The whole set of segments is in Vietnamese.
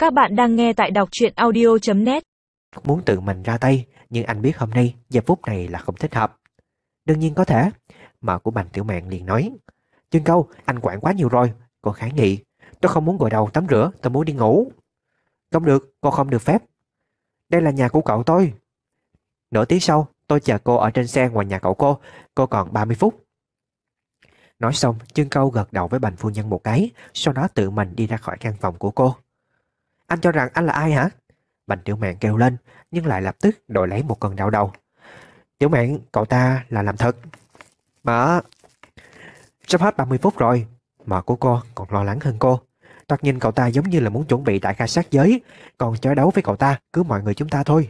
Các bạn đang nghe tại đọc truyện audio.net. Muốn tự mình ra tay, nhưng anh biết hôm nay, giờ phút này là không thích hợp. Đương nhiên có thể. Mợ của Bành Tiểu Mạn liền nói. Trương Câu, anh quản quá nhiều rồi. Cô kháng nghị. Tôi không muốn gội đầu tắm rửa, tôi muốn đi ngủ. Không được, cô không được phép. Đây là nhà của cậu tôi. Nửa tiếng sau, tôi chờ cô ở trên xe ngoài nhà cậu cô còn 30 phút. Nói xong, Trương Câu gật đầu với Bành phu nhân một cái, sau đó tự mình đi ra khỏi căn phòng của cô. Anh cho rằng anh là ai hả? Bành Tiểu Mạn kêu lên, nhưng lại lập tức đổi lấy một cơn đau đầu. Tiểu Mạn, cậu ta là làm thật. Mợ, sắp hết 30 phút rồi. Mợ của cô còn lo lắng hơn cô. Thoạt nhìn cậu ta giống như là muốn chuẩn bị đại ca sát giới, còn chói đấu với cậu ta cứ mọi người chúng ta thôi.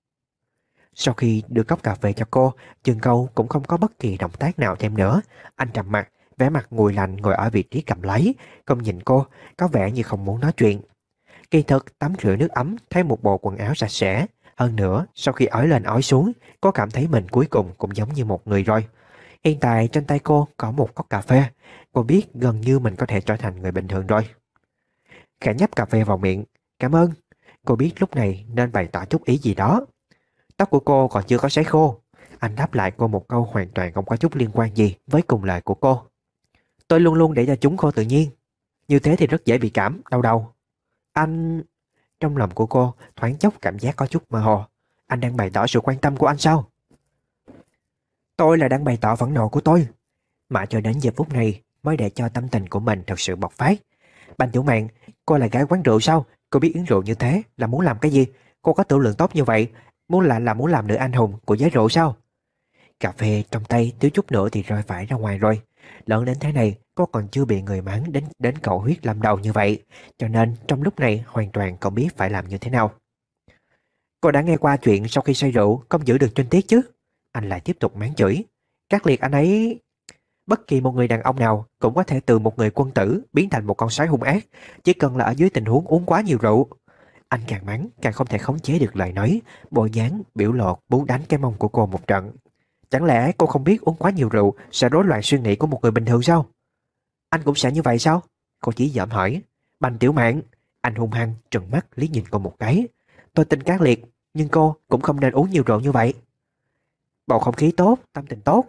Sau khi đưa cốc cà phê cho cô, Trương Câu cũng không có bất kỳ động tác nào thêm nữa. Anh trầm mặt, vẻ mặt nguội lạnh ngồi ở vị trí cầm lấy, không nhìn cô, có vẻ như không muốn nói chuyện. Kỳ thực tắm rửa nước ấm thay một bộ quần áo sạch sẽ. Hơn nữa, sau khi ói lên ói xuống, cô cảm thấy mình cuối cùng cũng giống như một người rồi. Hiện tại trên tay cô có một cốc cà phê. Cô biết gần như mình có thể trở thành người bình thường rồi. Khẽ nhấp cà phê vào miệng. Cảm ơn. Cô biết lúc này nên bày tỏ chút ý gì đó. Tóc của cô còn chưa có sấy khô. Anh đáp lại cô một câu hoàn toàn không có chút liên quan gì với cùng lời của cô. Tôi luôn luôn để cho chúng khô tự nhiên. Như thế thì rất dễ bị cảm, đau đầu. Anh... Trong lòng của cô thoáng chốc cảm giác có chút mơ hồ. Anh đang bày tỏ sự quan tâm của anh sao? Tôi là đang bày tỏ phẫn nộ của tôi. Mà cho đến giờ phút này mới để cho tâm tình của mình thật sự bộc phát. Bành Tiểu Mạn, cô là gái quán rượu sao? Cô biết uống rượu như thế là muốn làm cái gì? Cô có tiểu lượng tốt như vậy, muốn làm nữ anh hùng của giới rượu sao? Cà phê trong tay thiếu chút nữa thì rơi phải ra ngoài rồi. Lớn đến thế này, cô còn chưa bị người mắng đến cầu huyết lâm đầu như vậy. Cho nên trong lúc này hoàn toàn không biết phải làm như thế nào. Cô đã nghe qua chuyện sau khi say rượu không giữ được trinh tiết chứ? Anh lại tiếp tục mắng chửi. Các liệt anh ấy... Bất kỳ một người đàn ông nào cũng có thể từ một người quân tử biến thành một con sói hung ác, chỉ cần là ở dưới tình huống uống quá nhiều rượu. Anh càng mắng càng không thể khống chế được lời nói, bộ dáng biểu lộ muốn đánh cái mông của cô một trận. Chẳng lẽ cô không biết uống quá nhiều rượu sẽ rối loạn suy nghĩ của một người bình thường sao? Anh cũng sẽ như vậy sao? Cô chỉ giỡn hỏi. Bành Tiểu Mạn, anh hung hăng trừng mắt liếc nhìn cô một cái. Tôi tin Cát Liệt, nhưng cô cũng không nên uống nhiều rượu như vậy. Bầu không khí tốt, tâm tình tốt.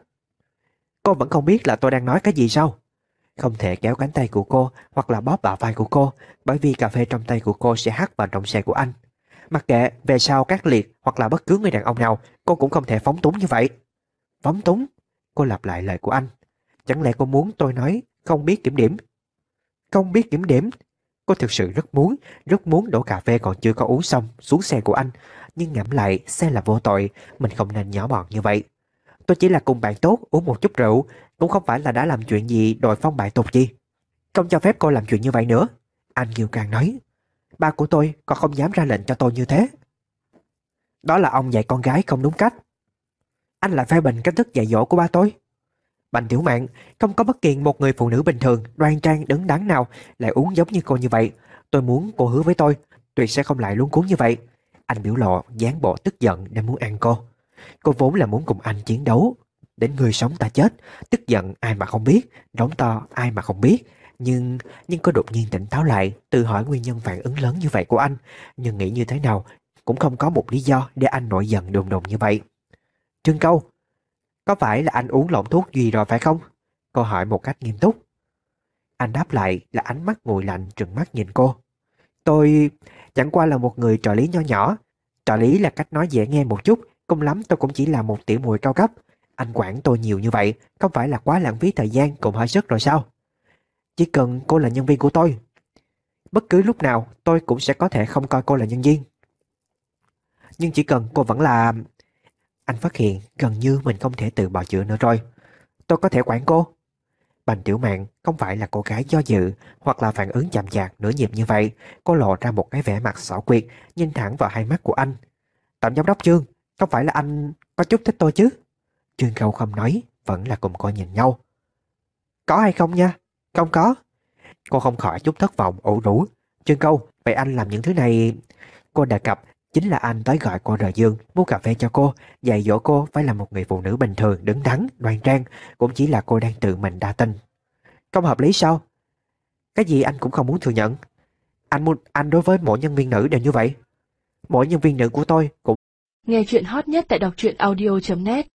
Cô vẫn không biết là tôi đang nói cái gì sao? Không thể kéo cánh tay của cô hoặc là bóp bả vai của cô, bởi vì cà phê trong tay của cô sẽ hắt vào trong xe của anh. Mặc kệ về sau Cát Liệt hoặc là bất cứ người đàn ông nào, cô cũng không thể phóng túng như vậy. Phóng túng? Cô lặp lại lời của anh. Chẳng lẽ cô muốn tôi nói không biết kiểm điểm? Không biết kiểm điểm? Cô thực sự rất muốn đổ cà phê còn chưa có uống xong xuống xe của anh. Nhưng ngẫm lại, xe là vô tội, mình không nên nhỏ mọn như vậy. Tôi chỉ là cùng bạn tốt uống một chút rượu, cũng không phải là đã làm chuyện gì đòi phong bại tục gì. Không cho phép cô làm chuyện như vậy nữa. Anh Kiều Càng nói. Ba của tôi còn không dám ra lệnh cho tôi như thế. Đó là ông dạy con gái không đúng cách. Anh lại phê bình cách thức dạy dỗ của ba tôi. Bành Tiểu Mạn, không có bất kỳ một người phụ nữ bình thường, đoan trang, đứng đắn nào lại uống giống như cô như vậy. Tôi muốn cô hứa với tôi, tuyệt sẽ không lại luống cuống như vậy. Anh biểu lộ dáng bộ tức giận để muốn ăn cô. Cô vốn là muốn cùng anh chiến đấu. Đến người sống ta chết, tức giận ai mà không biết, đóng to ai mà không biết. Nhưng cô đột nhiên tỉnh táo lại, tự hỏi nguyên nhân phản ứng lớn như vậy của anh. Nhưng nghĩ như thế nào, cũng không có một lý do để anh nổi giận đùng đùng như vậy. Trương Câu, có phải là anh uống lộn thuốc gì rồi phải không? Cô hỏi một cách nghiêm túc. Anh đáp lại là ánh mắt nguội lạnh trừng mắt nhìn cô. Tôi chẳng qua là một người trợ lý nho nhỏ. Trợ lý là cách nói dễ nghe một chút, cùng lắm tôi cũng chỉ là một tiểu muội cao cấp. Anh quản tôi nhiều như vậy, không phải là quá lãng phí thời gian cùng hơi sức rồi sao? Chỉ cần cô là nhân viên của tôi, bất cứ lúc nào tôi cũng sẽ có thể không coi cô là nhân viên. Nhưng chỉ cần cô vẫn là... Anh phát hiện gần như mình không thể tự bào chữa nữa rồi. Tôi có thể quản cô. Bành Tiểu Mạn không phải là cô gái do dự hoặc là phản ứng chậm chạp nửa nhịp như vậy. Cô lộ ra một cái vẻ mặt xảo quyệt, nhìn thẳng vào hai mắt của anh. Tổng giám đốc Trương, không phải là anh có chút thích tôi chứ? Trương Câu không nói, vẫn là cùng cô nhìn nhau. Có hay không nha? Không có. Cô không khỏi chút thất vọng ủ rũ. Trương Câu, vậy anh làm những thứ này... Cô đề cập chính là anh tới gọi cô rời giường, mua cà phê cho cô, dạy dỗ cô phải là một người phụ nữ bình thường, đứng đắn, đoan trang, cũng chỉ là cô đang tự mình đa tình. Không hợp lý sao? Cái gì anh cũng không muốn thừa nhận. Anh đối với mỗi nhân viên nữ đều như vậy. Mỗi nhân viên nữ của tôi cũng Nghe chuyện hot nhất tại đọc truyện audio.net